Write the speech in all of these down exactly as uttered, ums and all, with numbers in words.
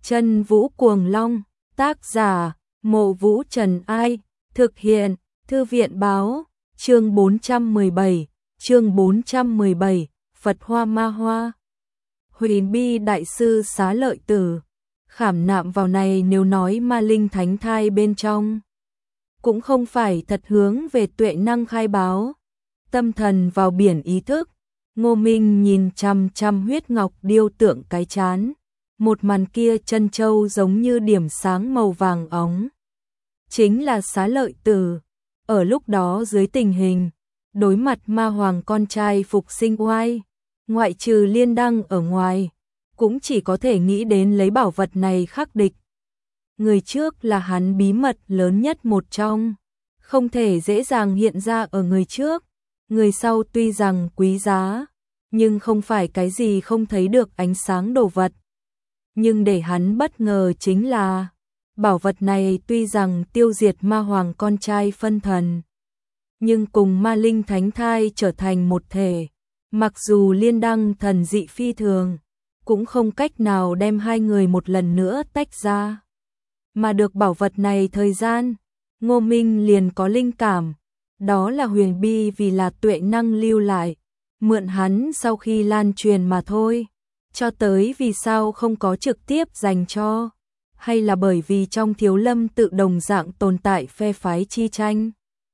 Chân Vũ Cuồng Long, tác giả, Mộ Vũ Trần Ai, thực hiện, Thư viện Báo, chương bốn trăm mười bảy, chương bốn trăm mười bảy, Phật Hoa Ma Hoa. Huyền Bi Đại Sư Xá Lợi Tử, khảm nạm vào này nếu nói ma linh thánh thai bên trong. Cũng không phải thật hướng về tuệ năng khai báo, tâm thần vào biển ý thức. Ngô Minh nhìn chăm chăm huyết ngọc điêu tượng cái chán, một màn kia chân châu giống như điểm sáng màu vàng óng. Chính là Xá Lợi Tử, ở lúc đó dưới tình hình, đối mặt ma hoàng con trai phục sinh oai, ngoại trừ Liên Đăng ở ngoài, cũng chỉ có thể nghĩ đến lấy bảo vật này khắc địch. Người trước là hắn bí mật lớn nhất một trong, không thể dễ dàng hiện ra ở người trước. Người sau tuy rằng quý giá, nhưng không phải cái gì không thấy được ánh sáng đồ vật. Nhưng để hắn bất ngờ chính là, bảo vật này tuy rằng tiêu diệt ma hoàng con trai phân thần, nhưng cùng ma linh thánh thai trở thành một thể. Mặc dù Liên Đăng thần dị phi thường, cũng không cách nào đem hai người một lần nữa tách ra. Mà được bảo vật này thời gian, Ngô Minh liền có linh cảm. Đó là Huyền Bi vì là tuệ năng lưu lại, mượn hắn sau khi lan truyền mà thôi. Cho tới vì sao không có trực tiếp dành cho, hay là bởi vì trong Thiếu Lâm tự đồng dạng tồn tại phe phái chi tranh,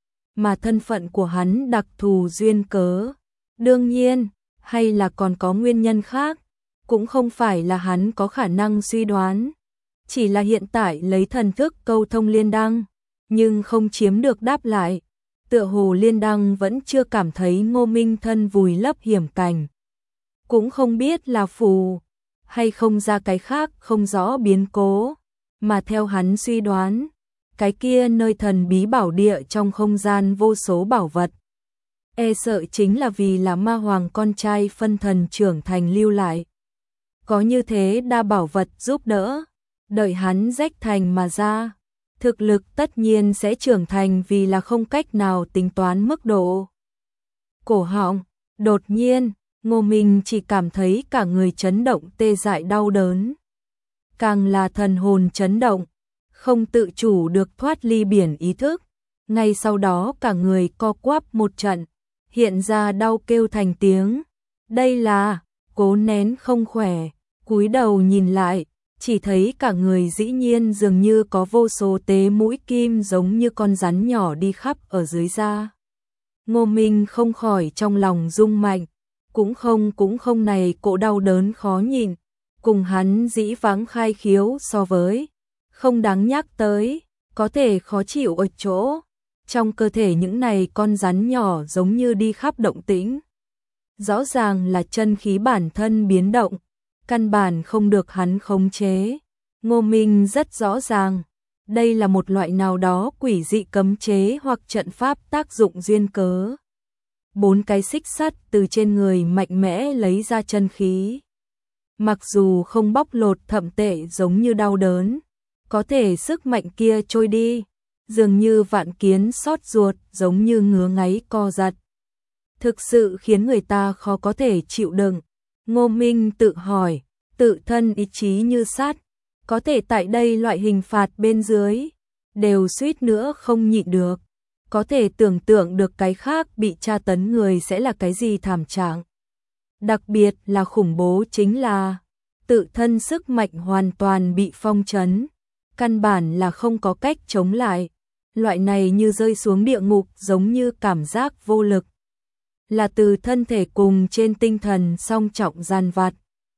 mà thân phận của hắn đặc thù duyên cớ. Đương nhiên, hay là còn có nguyên nhân khác, cũng không phải là hắn có khả năng suy đoán. Chỉ là hiện tại lấy thần thức câu thông Liên Đăng, nhưng không chiếm được đáp lại. Tựa hồ Liên Đăng vẫn chưa cảm thấy Ngô Minh thân vùi lấp hiểm cảnh. Cũng không biết là phù, hay không ra cái khác không rõ biến cố. Mà theo hắn suy đoán, cái kia nơi thần bí bảo địa trong không gian vô số bảo vật. E sợ chính là vì là ma hoàng con trai phân thần trưởng thành lưu lại. Có như thế đa bảo vật giúp đỡ, đợi hắn rách thành mà ra, thực lực tất nhiên sẽ trưởng thành vì là không cách nào tính toán mức độ. Cổ họng, đột nhiên, Ngô Minh chỉ cảm thấy cả người chấn động tê dại đau đớn. Càng là thần hồn chấn động, không tự chủ được thoát ly biển ý thức. Ngay sau đó cả người co quắp một trận, hiện ra đau kêu thành tiếng. Đây là, cố nén không khỏe, cúi đầu nhìn lại. Chỉ thấy cả người dĩ nhiên dường như có vô số tế mũi kim giống như con rắn nhỏ đi khắp ở dưới da. Ngô Minh không khỏi trong lòng rung mạnh, cũng không cũng không này cỗ đau đớn khó nhịn, cùng hắn dĩ vãng khai khiếu so với, không đáng nhắc tới, có thể khó chịu ở chỗ, trong cơ thể những này con rắn nhỏ giống như đi khắp động tĩnh. Rõ ràng là chân khí bản thân biến động, căn bản không được hắn khống chế. Ngô Minh rất rõ ràng, đây là một loại nào đó quỷ dị cấm chế hoặc trận pháp tác dụng duyên cớ. Bốn cái xích sắt từ trên người mạnh mẽ lấy ra chân khí. Mặc dù không bóc lột thậm tệ giống như đau đớn, có thể sức mạnh kia trôi đi, dường như vạn kiến xót ruột giống như ngứa ngáy co giật. Thực sự khiến người ta khó có thể chịu đựng. Ngô Minh tự hỏi, tự thân ý chí như sắt, có thể tại đây loại hình phạt bên dưới, đều suýt nữa không nhịn được. Có thể tưởng tượng được cái khác bị tra tấn người sẽ là cái gì thảm trạng. Đặc biệt là khủng bố chính là, tự thân sức mạnh hoàn toàn bị phong trấn, căn bản là không có cách chống lại. Loại này như rơi xuống địa ngục giống như cảm giác vô lực. Là từ thân thể cùng trên tinh thần song trọng gian vặt.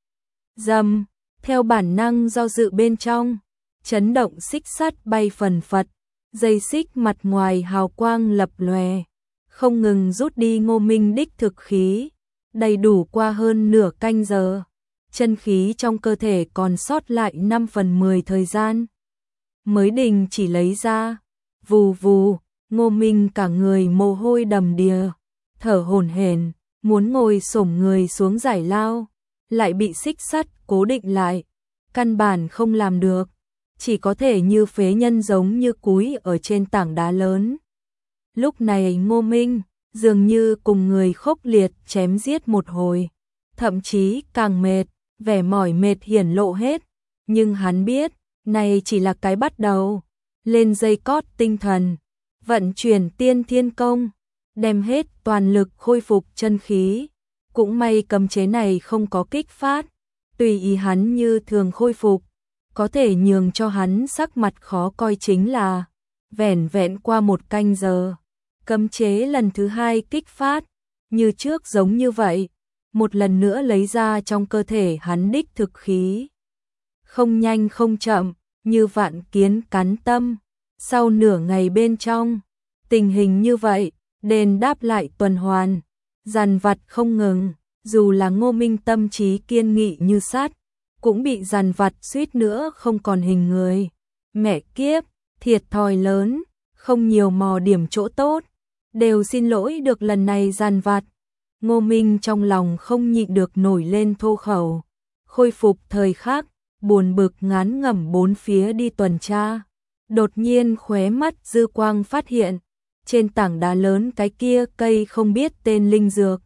Dầm, theo bản năng do dự bên trong, chấn động xích sắt bay phần phật, dây xích mặt ngoài hào quang lập lòe, không ngừng rút đi Ngô Minh đích thực khí, đầy đủ qua hơn nửa canh giờ, chân khí trong cơ thể còn sót lại năm phần mười thời gian. Mới đình chỉ lấy ra, vù vù, Ngô Minh cả người mồ hôi đầm đìa, thở hổn hển, muốn ngồi xổm người xuống giải lao, lại bị xích sắt cố định lại, căn bản không làm được, chỉ có thể như phế nhân giống như cúi ở trên tảng đá lớn. Lúc này Ngô Minh dường như cùng người khốc liệt chém giết một hồi, thậm chí càng mệt, vẻ mỏi mệt hiển lộ hết, Nhưng hắn biết, này chỉ là cái bắt đầu. Lên dây cót tinh thần, vận chuyển tiên thiên công, đem hết toàn lực khôi phục chân khí. Cũng may cấm chế này không có kích phát, tùy ý hắn như thường khôi phục, có thể nhường cho hắn sắc mặt khó coi chính là vẻn vẹn qua một canh giờ. Cấm chế lần thứ hai kích phát, như trước giống như vậy, một lần nữa lấy ra trong cơ thể hắn đích thực khí. Không nhanh không chậm, như vạn kiến cắn tâm. Sau nửa ngày bên trong, tình hình như vậy, đền đáp lại tuần hoàn, dằn vặt không ngừng, dù là Ngô Minh tâm trí kiên nghị như sắt, cũng bị dằn vặt suýt nữa không còn hình người. Mẹ kiếp, thiệt thòi lớn, không nhiều mò điểm chỗ tốt, đều xin lỗi được lần này dằn vặt. Ngô Minh trong lòng không nhịn được nổi lên thô khẩu, khôi phục thời khắc, buồn bực ngán ngẩm bốn phía đi tuần tra. Đột nhiên khóe mắt dư quang phát hiện, trên tảng đá lớn cái kia cây không biết tên linh dược.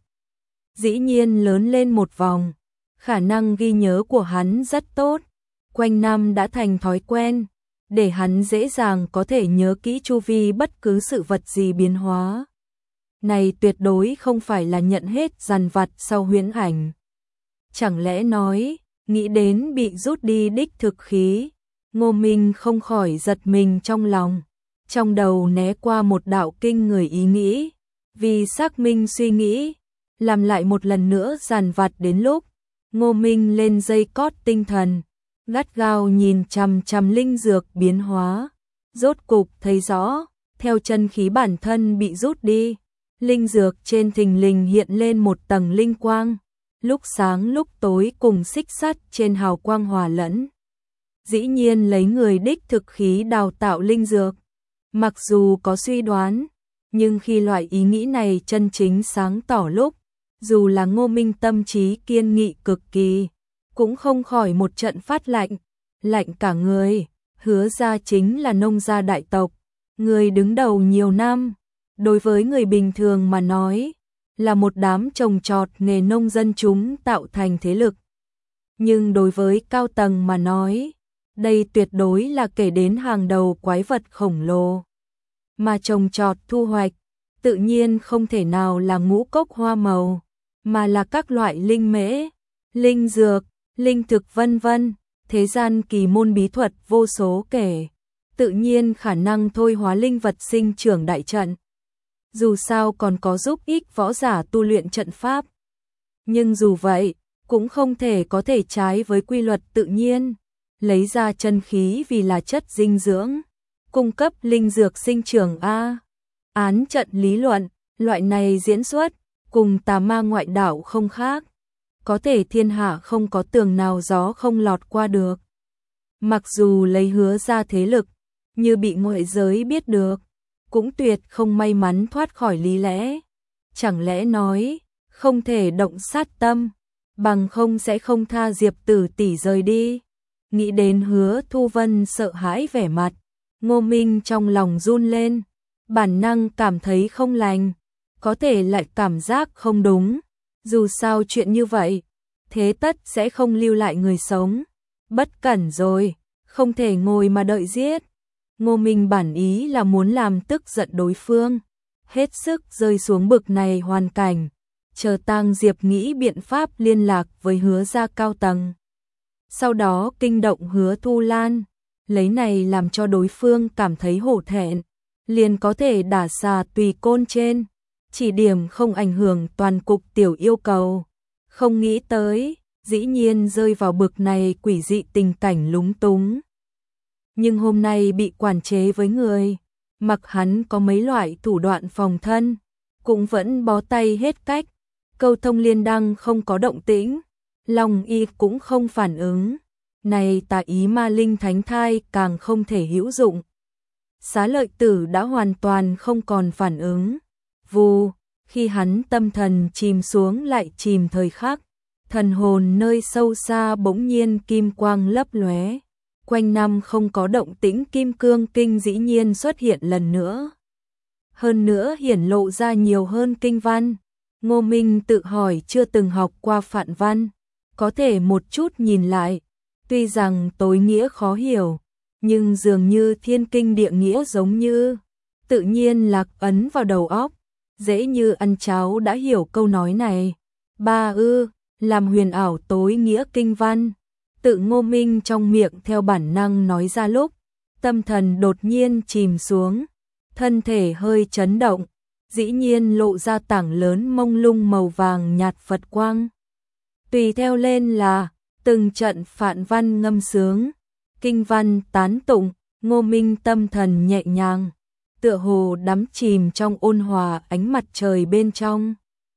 Dĩ nhiên lớn lên một vòng, khả năng ghi nhớ của hắn rất tốt, quanh năm đã thành thói quen, để hắn dễ dàng có thể nhớ kỹ chu vi bất cứ sự vật gì biến hóa. Này tuyệt đối không phải là nhận hết dằn vặt sau huyễn ảnh. Chẳng lẽ nói, nghĩ đến bị rút đi đích thực khí, Ngô Minh không khỏi giật mình trong lòng, trong đầu né qua một đạo kinh người ý nghĩ, vì xác minh suy nghĩ, làm lại một lần nữa dằn vặt đến lúc, Ngô Minh lên dây cót tinh thần, gắt gao nhìn chằm chằm linh dược biến hóa, rốt cục thấy rõ, theo chân khí bản thân bị rút đi, linh dược trên thình lình hiện lên một tầng linh quang, lúc sáng lúc tối cùng xích sắt trên hào quang hòa lẫn. Dĩ nhiên lấy người đích thực khí đào tạo linh dược. Mặc dù có suy đoán, nhưng khi loại ý nghĩ này chân chính sáng tỏ lúc, dù là Ngô Minh tâm trí kiên nghị cực kỳ, cũng không khỏi một trận phát lạnh, lạnh cả người. Hứa gia chính là nông gia đại tộc, người đứng đầu nhiều năm, đối với người bình thường mà nói, là một đám trồng trọt nghề nông dân chúng tạo thành thế lực. Nhưng đối với cao tầng mà nói, đây tuyệt đối là kể đến hàng đầu quái vật khổng lồ. Mà trồng trọt thu hoạch, tự nhiên không thể nào là ngũ cốc hoa màu, mà là các loại linh mễ, linh dược, linh thực vân vân, thế gian kỳ môn bí thuật vô số kể, tự nhiên khả năng thôi hóa linh vật sinh trưởng đại trận. Dù sao còn có giúp ích võ giả tu luyện trận pháp. Nhưng dù vậy, cũng không thể có thể trái với quy luật tự nhiên, lấy ra chân khí vì là chất dinh dưỡng, cung cấp linh dược sinh trưởng a. Án trận lý luận, loại này diễn xuất, cùng tà ma ngoại đạo không khác, có thể thiên hạ không có tường nào gió không lọt qua được. Mặc dù lấy Hứa ra thế lực, như bị ngoại giới biết được, cũng tuyệt không may mắn thoát khỏi lý lẽ. Chẳng lẽ nói, không thể động sát tâm, bằng không sẽ không tha Diệp Tử tỷ rời đi. Nghĩ đến Hứa Thu Vân sợ hãi vẻ mặt, Ngô Minh trong lòng run lên, bản năng cảm thấy không lành, có thể lại cảm giác không đúng. Dù sao chuyện như vậy, thế tất sẽ không lưu lại người sống. Bất cẩn rồi, không thể ngồi mà đợi giết. Ngô Minh bản ý là muốn làm tức giận đối phương, hết sức rơi xuống bực này hoàn cảnh, chờ Tang Diệp nghĩ biện pháp liên lạc với Hứa gia cao tầng. Sau đó kinh động Hứa Thu Lan, lấy này làm cho đối phương cảm thấy hổ thẹn, liền có thể đả xà tùy côn trên, chỉ điểm không ảnh hưởng toàn cục tiểu yêu cầu. Không nghĩ tới, dĩ nhiên rơi vào bực này quỷ dị tình cảnh lúng túng. Nhưng hôm nay bị quản chế với người, mặc hắn có mấy loại thủ đoạn phòng thân, cũng vẫn bó tay hết cách. Câu thông liên đăng không có động tĩnh, Long Y cũng không phản ứng. Này tà ý ma linh thánh thai càng không thể hữu dụng. Xá Lợi Tử đã hoàn toàn không còn phản ứng. Vù, khi hắn tâm thần chìm xuống lại chìm thời khắc, thần hồn nơi sâu xa bỗng nhiên kim quang lấp lóe. Quanh năm không có động tĩnh kim cương kinh dĩ nhiên xuất hiện lần nữa. Hơn nữa hiển lộ ra nhiều hơn kinh văn. Ngô Minh tự hỏi chưa từng học qua phạn văn, có thể một chút nhìn lại, Tuy rằng tối nghĩa khó hiểu, nhưng dường như thiên kinh địa nghĩa giống như tự nhiên lạc ấn vào đầu óc, dễ như ăn cháo đã hiểu câu nói này. Ba ư, làm huyền ảo tối nghĩa kinh văn, tự Ngô Minh trong miệng theo bản năng nói ra lúc, tâm thần đột nhiên chìm xuống, thân thể hơi chấn động, dĩ nhiên lộ ra tảng lớn mông lung màu vàng nhạt Phật quang. Tùy theo lên là từng trận phạn văn ngâm sướng, kinh văn tán tụng, Ngô Minh tâm thần nhẹ nhàng, tựa hồ đắm chìm trong ôn hòa ánh mặt trời bên trong.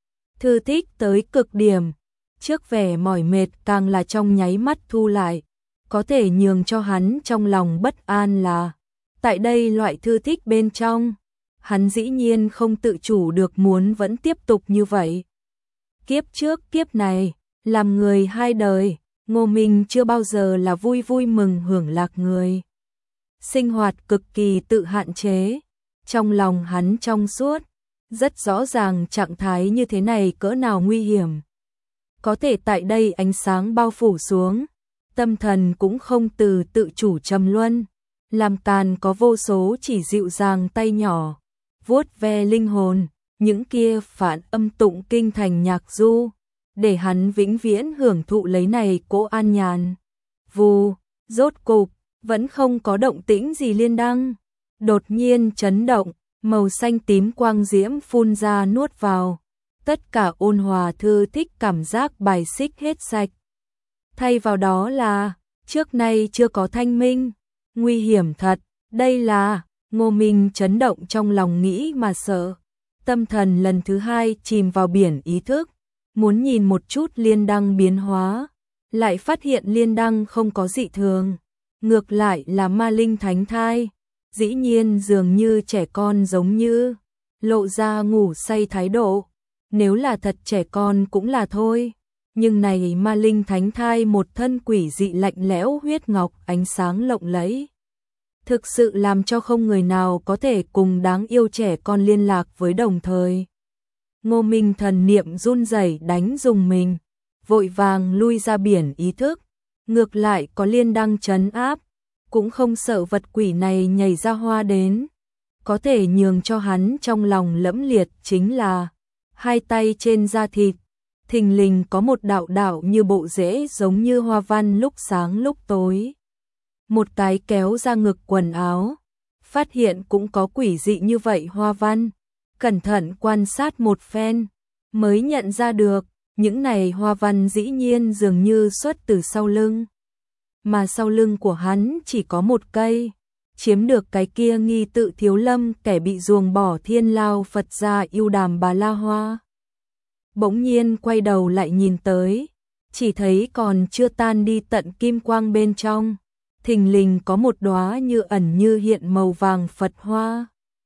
Thư thích tới cực điểm, trước vẻ mỏi mệt càng là trong nháy mắt thu lại, có thể nhường cho hắn trong lòng bất an là, tại đây loại thư thích bên trong, hắn dĩ nhiên không tự chủ được muốn vẫn tiếp tục như vậy. Kiếp trước kiếp này, làm người hai đời, Ngô Minh chưa bao giờ là vui vui mừng hưởng lạc người. Sinh hoạt cực kỳ tự hạn chế, trong lòng hắn trong suốt, rất rõ ràng trạng thái như thế này cỡ nào nguy hiểm. Có thể tại đây ánh sáng bao phủ xuống, tâm thần cũng không từ tự chủ trầm luân, làm càn có vô số chỉ dịu dàng tay nhỏ, vuốt ve linh hồn, những kia phản âm tụng kinh thành nhạc du, để hắn vĩnh viễn hưởng thụ lấy này cỗ an nhàn. Vù, rốt cục, vẫn không có động tĩnh gì liên đăng, đột nhiên chấn động, màu xanh tím quang diễm phun ra nuốt vào, tất cả ôn hòa thư thích cảm giác bài xích hết sạch. Thay vào đó là, trước nay chưa có thanh minh, nguy hiểm thật, đây là, Ngô Minh chấn động trong lòng nghĩ mà sợ, tâm thần lần thứ hai chìm vào biển ý thức, muốn nhìn một chút liên đăng biến hóa, lại phát hiện liên đăng không có dị thường, ngược lại là ma linh thánh thai, dĩ nhiên dường như trẻ con giống như, lộ ra ngủ say thái độ, nếu là thật trẻ con cũng là thôi, nhưng này ma linh thánh thai một thân quỷ dị lạnh lẽo huyết ngọc ánh sáng lộng lẫy, thực sự làm cho không người nào có thể cùng đáng yêu trẻ con liên lạc với đồng thời. Ngô Minh thần niệm run rẩy đánh dùng mình, vội vàng lui ra biển ý thức, ngược lại có liên đăng trấn áp, cũng không sợ vật quỷ này nhảy ra hoa đến. Có thể nhường cho hắn trong lòng lẫm liệt chính là hai tay trên da thịt, thình lình có một đạo đạo như bộ rễ giống như hoa văn lúc sáng lúc tối. Một cái kéo ra ngực quần áo, phát hiện cũng có quỷ dị như vậy hoa văn. Cẩn thận quan sát một phen, mới nhận ra được, những này hoa văn dĩ nhiên dường như xuất từ sau lưng. Mà sau lưng của hắn chỉ có một cây, chiếm được cái kia nghi tự thiếu lâm kẻ bị ruồng bỏ thiên lao Phật gia yêu đàm bà la hoa. Bỗng nhiên quay đầu lại nhìn tới, chỉ thấy còn chưa tan đi tận kim quang bên trong, thình lình có một đóa như ẩn như hiện màu vàng Phật hoa.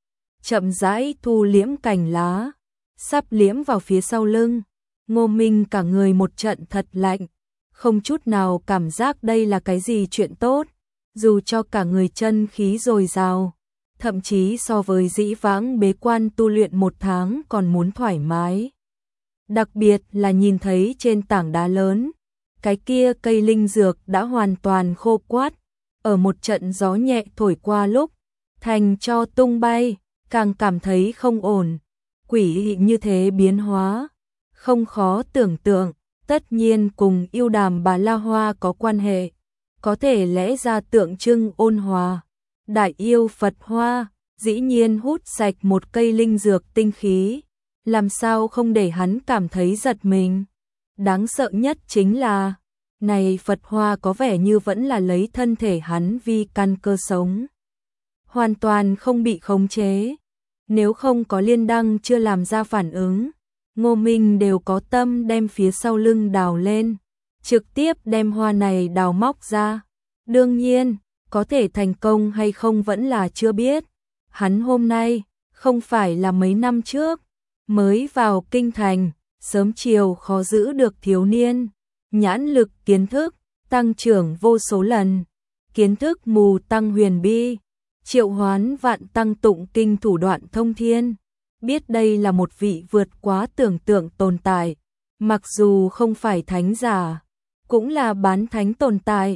Chậm rãi thu liễm cành lá, sắp liễm vào phía sau lưng, Ngô Minh cả người một trận thật lạnh, không chút nào cảm giác đây là cái gì chuyện tốt, dù cho cả người chân khí dồi dào, thậm chí so với dĩ vãng bế quan tu luyện một tháng còn muốn thoải mái. Đặc biệt là nhìn thấy trên tảng đá lớn, cái kia cây linh dược đã hoàn toàn khô quát, ở một trận gió nhẹ thổi qua lúc, thành cho tung bay, càng cảm thấy không ổn. Quỷ như thế biến hóa, không khó tưởng tượng, tất nhiên cùng yêu đàm bà la hoa có quan hệ, có thể lẽ ra tượng trưng ôn hòa. Đại yêu Phật hoa, dĩ nhiên hút sạch một cây linh dược tinh khí, làm sao không để hắn cảm thấy giật mình. Đáng sợ nhất chính là, này Phật hoa có vẻ như vẫn là lấy thân thể hắn vi căn cơ sống, hoàn toàn không bị khống chế. Nếu không có liên đăng chưa làm ra phản ứng, Ngô Minh đều có tâm đem phía sau lưng đào lên, trực tiếp đem hoa này đào móc ra. Đương nhiên, có thể thành công hay không vẫn là chưa biết. Hắn hôm nay, không phải là mấy năm trước, mới vào kinh thành, sớm chiều khó giữ được thiếu niên. Nhãn lực kiến thức, tăng trưởng vô số lần, kiến thức mù tăng huyền bi, triệu hoán vạn tăng tụng kinh thủ đoạn thông thiên. Biết đây là một vị vượt quá tưởng tượng tồn tại, mặc dù không phải thánh giả, cũng là bán thánh tồn tại,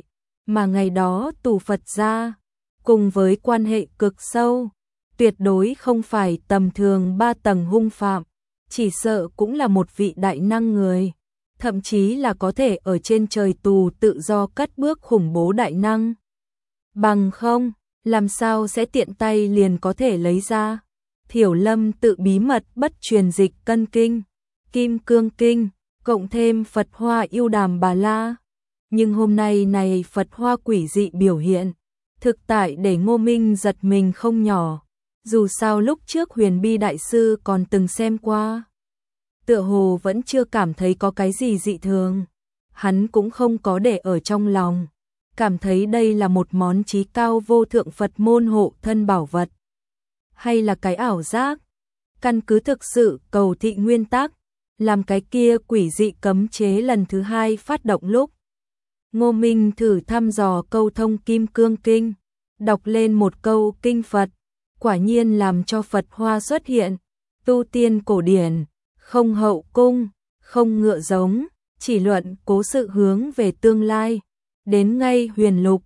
mà ngày đó tù Phật ra, cùng với quan hệ cực sâu, tuyệt đối không phải tầm thường ba tầng hung phạm, chỉ sợ cũng là một vị đại năng người, thậm chí là có thể ở trên trời tù tự do cất bước khủng bố đại năng. Bằng không, làm sao sẽ tiện tay liền có thể lấy ra. Thiểu Lâm tự bí mật bất truyền dịch cân kinh, kim cương kinh, cộng thêm Phật Hoa yêu đàm bà la. Nhưng hôm nay này Phật Hoa quỷ dị biểu hiện, thực tại để Ngô Minh giật mình không nhỏ. Dù sao lúc trước Huyền Bi Đại Sư còn từng xem qua, tựa hồ vẫn chưa cảm thấy có cái gì dị thường. Hắn cũng không có để ở trong lòng, cảm thấy đây là một món chí cao vô thượng Phật môn hộ thân bảo vật. Hay là cái ảo giác, căn cứ thực sự cầu thị nguyên tắc, làm cái kia quỷ dị cấm chế lần thứ hai phát động lúc. Ngô Minh thử thăm dò câu thông Kim Cương Kinh, đọc lên một câu kinh Phật, quả nhiên làm cho Phật Hoa xuất hiện. Tu tiên cổ điển, không hậu cung, không ngựa giống, chỉ luận cố sự hướng về tương lai. Đến ngay huyền lục,